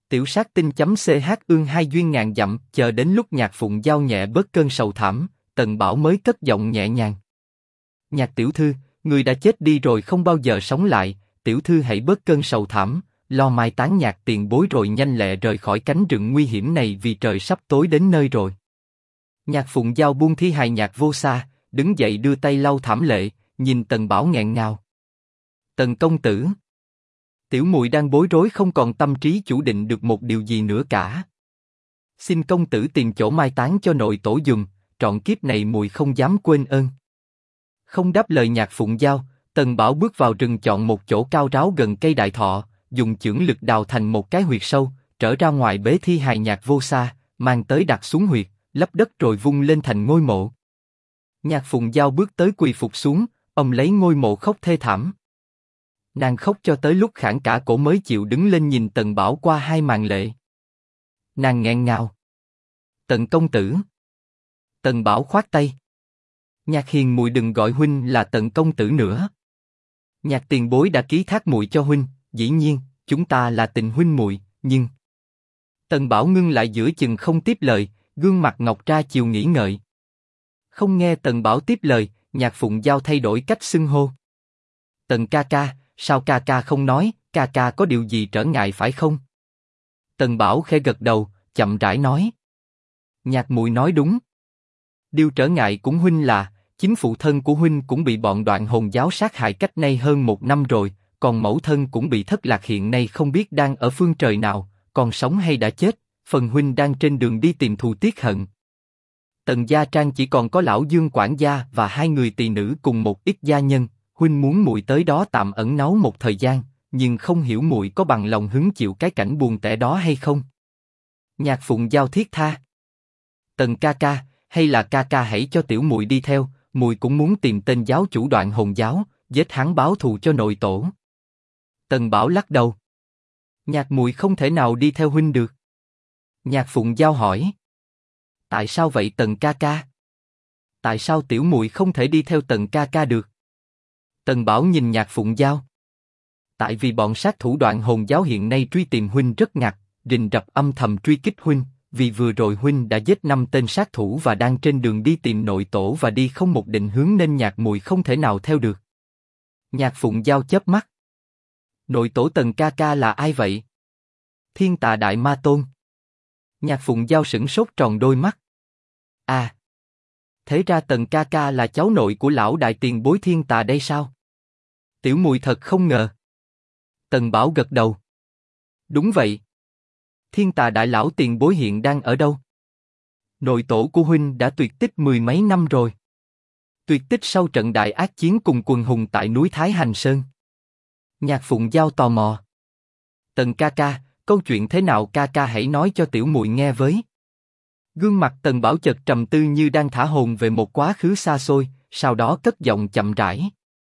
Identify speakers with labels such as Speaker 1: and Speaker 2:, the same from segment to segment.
Speaker 1: Tiểu sát tinh.ch ương hai duyên ngàn dặm, chờ đến lúc Nhạc Phụng Giao nhẹ bớt cơn sầu thảm, Tần Bảo mới cất giọng nhẹ nhàng. Nhạc tiểu thư, người đã chết đi rồi không bao giờ sống lại, tiểu thư hãy bớt cơn sầu thảm, lo mai táng Nhạc tiền bối rồi nhanh lẹ rời khỏi cánh rừng nguy hiểm này vì trời sắp tối đến nơi rồi. Nhạc Phụng Giao buông thi hài Nhạc Vô Sa, đứng dậy đưa tay lau thảm lệ, nhìn Tần Bảo nghẹn ngào. Tần công tử. Tiểu muội đang bối rối không còn tâm trí chủ định được một điều gì nữa cả. Xin công tử tìm chỗ mai táng cho nội tổ dùng, trọn kiếp này muội không dám quên ơn. Không đáp lời Nhạc Phụng Giao, Tần Bảo bước vào rừng chọn một chỗ cao ráo gần cây đại thọ, dùng chưởng lực đào thành một cái huyệt sâu, trở ra ngoài bế thi hài Nhạc Vô Sa, mang tới đặt xuống huyệt, lấp đất rồi vung lên thành ngôi mộ. Nhạc Phụng Giao bước tới quỳ phục xuống, ôm lấy ngôi mộ khóc thê thảm. Nàng khóc cho tới lúc khản cả cổ mới chịu đứng lên nhìn Tần Bảo qua hai màn lệ. Nàng nghẹn ngào. Tần công tử. Tần Bảo khoát tay. Nhạc hiền muội đừng gọi huynh là Tần công tử nữa. Nhạc tiền bối đã ký thác muội cho huynh, dĩ nhiên chúng ta là tình huynh muội, nhưng Tần Bảo ngưng lại giữa chừng không tiếp lời, gương mặt ngọc ra chiều nghĩ ngợi. Không nghe Tần Bảo tiếp lời, Nhạc Phụng Giao thay đổi cách xưng hô. Tần ca ca, sao ca ca không nói, ca ca có điều gì trở ngại phải không? Tần Bảo khẽ gật đầu, chậm rãi nói. Nhạc muội nói đúng. Điều trở ngại cũng huynh là, chính phụ thân của huynh cũng bị bọn Đoạn Hồn giáo sát hại cách nay hơn 1 năm rồi, còn mẫu thân cũng bị thất lạc hiện nay không biết đang ở phương trời nào, còn sống hay đã chết, phần huynh đang trên đường đi tìm thù tiết hận. Tần gia trang chỉ còn có lão Dương quản gia và 2 người tỳ nữ cùng một ít gia nhân, huynh muốn muội tới đó tạm ẩn náu một thời gian, nhưng không hiểu muội có bằng lòng hứng chịu cái cảnh buồn tẻ đó hay không? Nhạc Phụng Giao thiết tha. Tần ca ca, hay là ca ca hãy cho tiểu muội đi theo, muội cũng muốn tìm tên giáo chủ Đoạn Hồn giáo, giết hắn báo thù cho nội tổ. Tần Bảo lắc đầu. Nhạc muội không thể nào đi theo huynh được. Nhạc Phụng Giao hỏi. Tại sao vậy Tần ca ca? Tại sao tiểu muội không thể đi theo Tần ca ca được? Tần Bảo nhìn Nhạc Phụng Giao. Tại vì bọn sát thủ Đoạn Hồn giáo hiện nay truy tìm huynh rất ngặt, rình rập âm thầm truy kích huynh, vì vừa rồi huynh đã giết 5 tên sát thủ và đang trên đường đi tìm nội tổ và đi không một định hướng nên nhạc muội không thể nào theo được. Nhạc Phụng Giao chớp mắt. Nội tổ Tần ca ca là ai vậy? Thiên Tà Đại Ma Tôn. Nhạc Phụng Giao sửng sốt tròn đôi mắt. À, thế ra Tần ca ca là cháu nội của lão đại tiền bối Thiên Tà đây sao? Tiểu muội thật không ngờ. Tần Bảo gật đầu. Đúng vậy. Thiên Tà Đại lão tiền bối hiện đang ở đâu? Nội tổ của huynh đã tuyệt tích 10 mấy năm rồi. Tuyệt tích sau trận đại ác chiến cùng quần hùng tại núi Thái Hành Sơn. Nhạc Phụng Giao tò mò. Tần ca ca, câu chuyện thế nào ca ca hãy nói cho tiểu muội nghe với. Gương mặt Tần Bảo chợt trầm tư như đang thả hồn về một quá khứ xa xôi, sau đó cất giọng chậm rãi.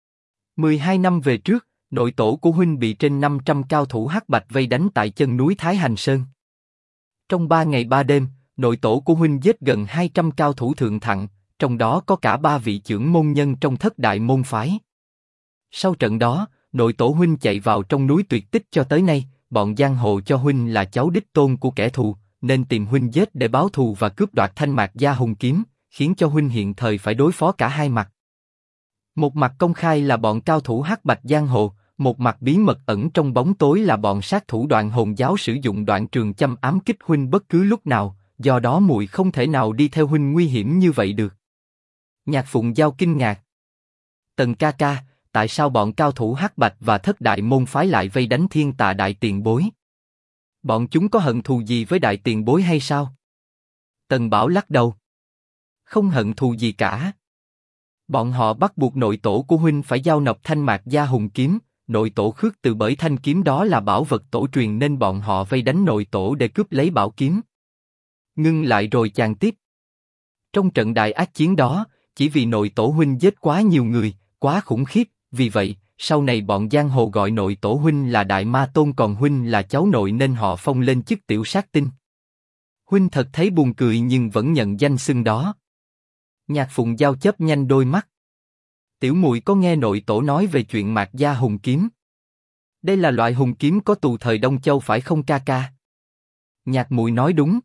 Speaker 1: 12 năm về trước, nội tổ của huynh bị trên 500 cao thủ hắc bạch vây đánh tại chân núi Thái Hành Sơn. Trong 3 ngày 3 đêm, nội tổ của huynh giết gần 200 cao thủ thượng thặng, trong đó có cả 3 vị trưởng môn nhân trong thất đại môn phái. Sau trận đó, nội tổ huynh chạy vào trong núi tuyệt tích cho tới nay, bọn giang hồ cho huynh là cháu đích tôn của kẻ thù, nên tìm huynh giết để báo thù và cướp đoạt thanh mạc gia hùng kiếm, khiến cho huynh hiện thời phải đối phó cả hai mặt. Một mặt công khai là bọn cao thủ hắc bạch giang hồ, một mặt bí mật ẩn trong bóng tối là bọn sát thủ Đoạn Hồn giáo sử dụng đoạn trường châm ám kích huynh bất cứ lúc nào, do đó muội không thể nào đi theo huynh nguy hiểm như vậy được. Nhạc Phụng Giao kinh ngạc. Tần ca ca, tại sao bọn cao thủ hắc bạch và thất đại môn phái lại vây đánh Thiên Tà Đại tiền bối? Bọn chúng có hận thù gì với đại tiền bối hay sao? Tần Bảo lắc đầu. Không hận thù gì cả. Bọn họ bắt buộc nội tổ của huynh phải giao nộp thanh mạc gia hùng kiếm, nội tổ khước từ bởi thanh kiếm đó là bảo vật tổ truyền nên bọn họ vây đánh nội tổ để cướp lấy bảo kiếm. Ngưng lại rồi chàng tiếp. Trong trận đại ác chiến đó, chỉ vì nội tổ huynh giết quá nhiều người, quá khủng khiếp, vì vậy, sau này bọn giang hồ gọi nội tổ huynh là Đại Ma Tôn còn huynh là cháu nội nên họ phong lên chức tiểu sát tinh. Huynh thật thấy buồn cười nhưng vẫn nhận danh xưng đó. Nhạc Phụng Giao chớp nhanh đôi mắt. Tiểu muội có nghe nội tổ nói về chuyện mạc gia hùng kiếm? Đây là loại hùng kiếm có tù thời Đông Châu phải không ca ca? Nhạc Muội nói đúng.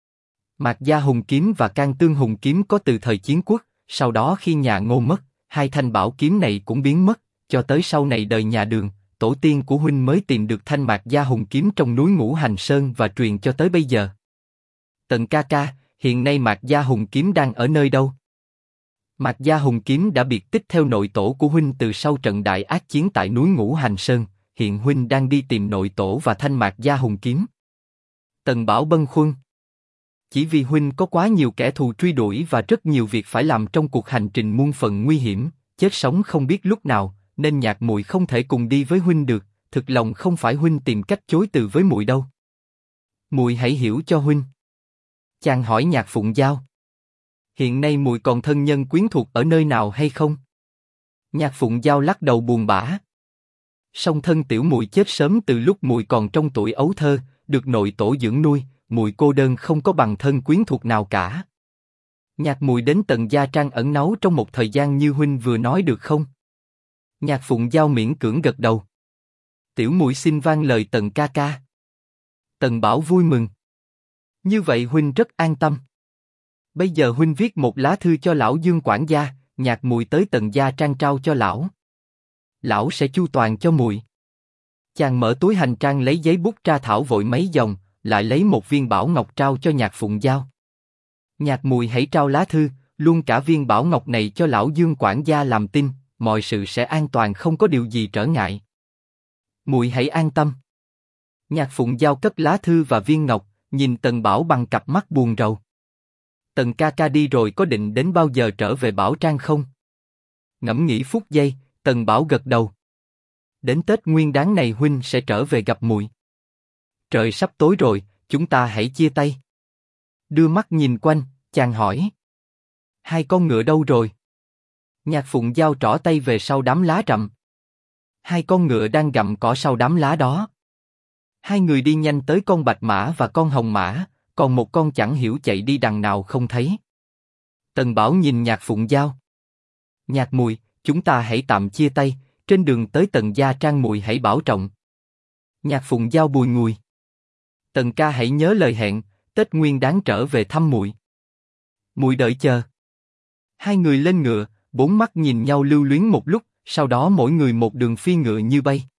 Speaker 1: Mạc Gia Hùng kiếm và Can Tương Hùng kiếm có từ thời Chiến Quốc, sau đó khi nhà Ngô mất, hai thanh bảo kiếm này cũng biến mất, cho tới sau này đời nhà Đường, tổ tiên của huynh mới tìm được thanh Mạc Gia Hùng kiếm trong núi Ngũ Hành Sơn và truyền cho tới bây giờ. Tần ca ca, hiện nay Mạc Gia Hùng kiếm đang ở nơi đâu? Mạc Gia Hùng kiếm đã biệt tích theo nội tổ của huynh từ sau trận đại ác chiến tại núi Ngũ Hành Sơn, hiện huynh đang đi tìm nội tổ và thanh Mạc Gia Hùng kiếm. Tần Bảo bâng khuâng. Chỉ vì huynh có quá nhiều kẻ thù truy đuổi và rất nhiều việc phải làm trong cuộc hành trình muôn phần nguy hiểm, chết sống không biết lúc nào, nên Nhạc Muội không thể cùng đi với huynh được. Thực lòng không phải huynh tìm cách chối từ với muội đâu. Muội hãy hiểu cho huynh. Chàng hỏi Nhạc Phụng Giao. Hiện nay muội còn thân nhân quyến thuộc ở nơi nào hay không? Nhạc Phụng Giao lắc đầu buồn bã. Song thân tiểu muội chết sớm từ lúc muội còn trong tuổi ấu thơ, được nội tổ dưỡng nuôi, muội cô đơn không có bằng thân quyến thuộc nào cả. Nhạc Muội đến Tần Gia Trang ẩn náu trong một thời gian như huynh vừa nói được không? Nhạc Phụng Giao miễn cưỡng gật đầu. Tiểu muội xin vâng lời Tần ca ca. Tần Bảo vui mừng. Như vậy huynh rất an tâm. Bây giờ huynh viết một lá thư cho lão Dương quản gia, Nhạc Muội tới Tần Gia Trang trao cho lão. Lão sẽ chu toàn cho muội. Chàng mở túi hành trang lấy giấy bút tra thảo vội mấy dòng, lại lấy một viên bảo ngọc trao cho Nhạc Phụng Giao. Nhạc Muội hãy trao lá thư, luôn cả viên bảo ngọc này cho lão Dương quản gia làm tin, mọi sự sẽ an toàn không có điều gì trở ngại. Muội hãy an tâm. Nhạc Phụng Giao cất lá thư và viên ngọc, nhìn Tần Bảo bằng cặp mắt buồn rầu. Tần ca ca đi rồi có định đến bao giờ trở về Bảo Trang không? Ngẫm nghĩ phút giây, Tần Bảo gật đầu. Đến Tết Nguyên Đán này huynh sẽ trở về gặp muội. Trời sắp tối rồi, chúng ta hãy chia tay. Đưa mắt nhìn quanh, chàng hỏi. Hai con ngựa đâu rồi? Nhạc Phụng Giao trỏ tay về sau đám lá rậm. Hai con ngựa đang gặm cỏ sau đám lá đó. Hai người đi nhanh tới con bạch mã và con hồng mã, còn một con chẳng hiểu chạy đi đằng nào không thấy. Tần Bảo nhìn Nhạc Phụng Giao. Nhạc Muội, chúng ta hãy tạm chia tay, trên đường tới Tần Gia Trang muội hãy bảo trọng. Nhạc Phụng Giao bùi ngùi. Tần ca hãy nhớ lời hẹn, Tết Nguyên Đán trở về thăm muội. Muội đợi chờ. Hai người lên ngựa, bốn mắt nhìn nhau lưu luyến một lúc, sau đó mỗi người một đường phi ngựa như bay.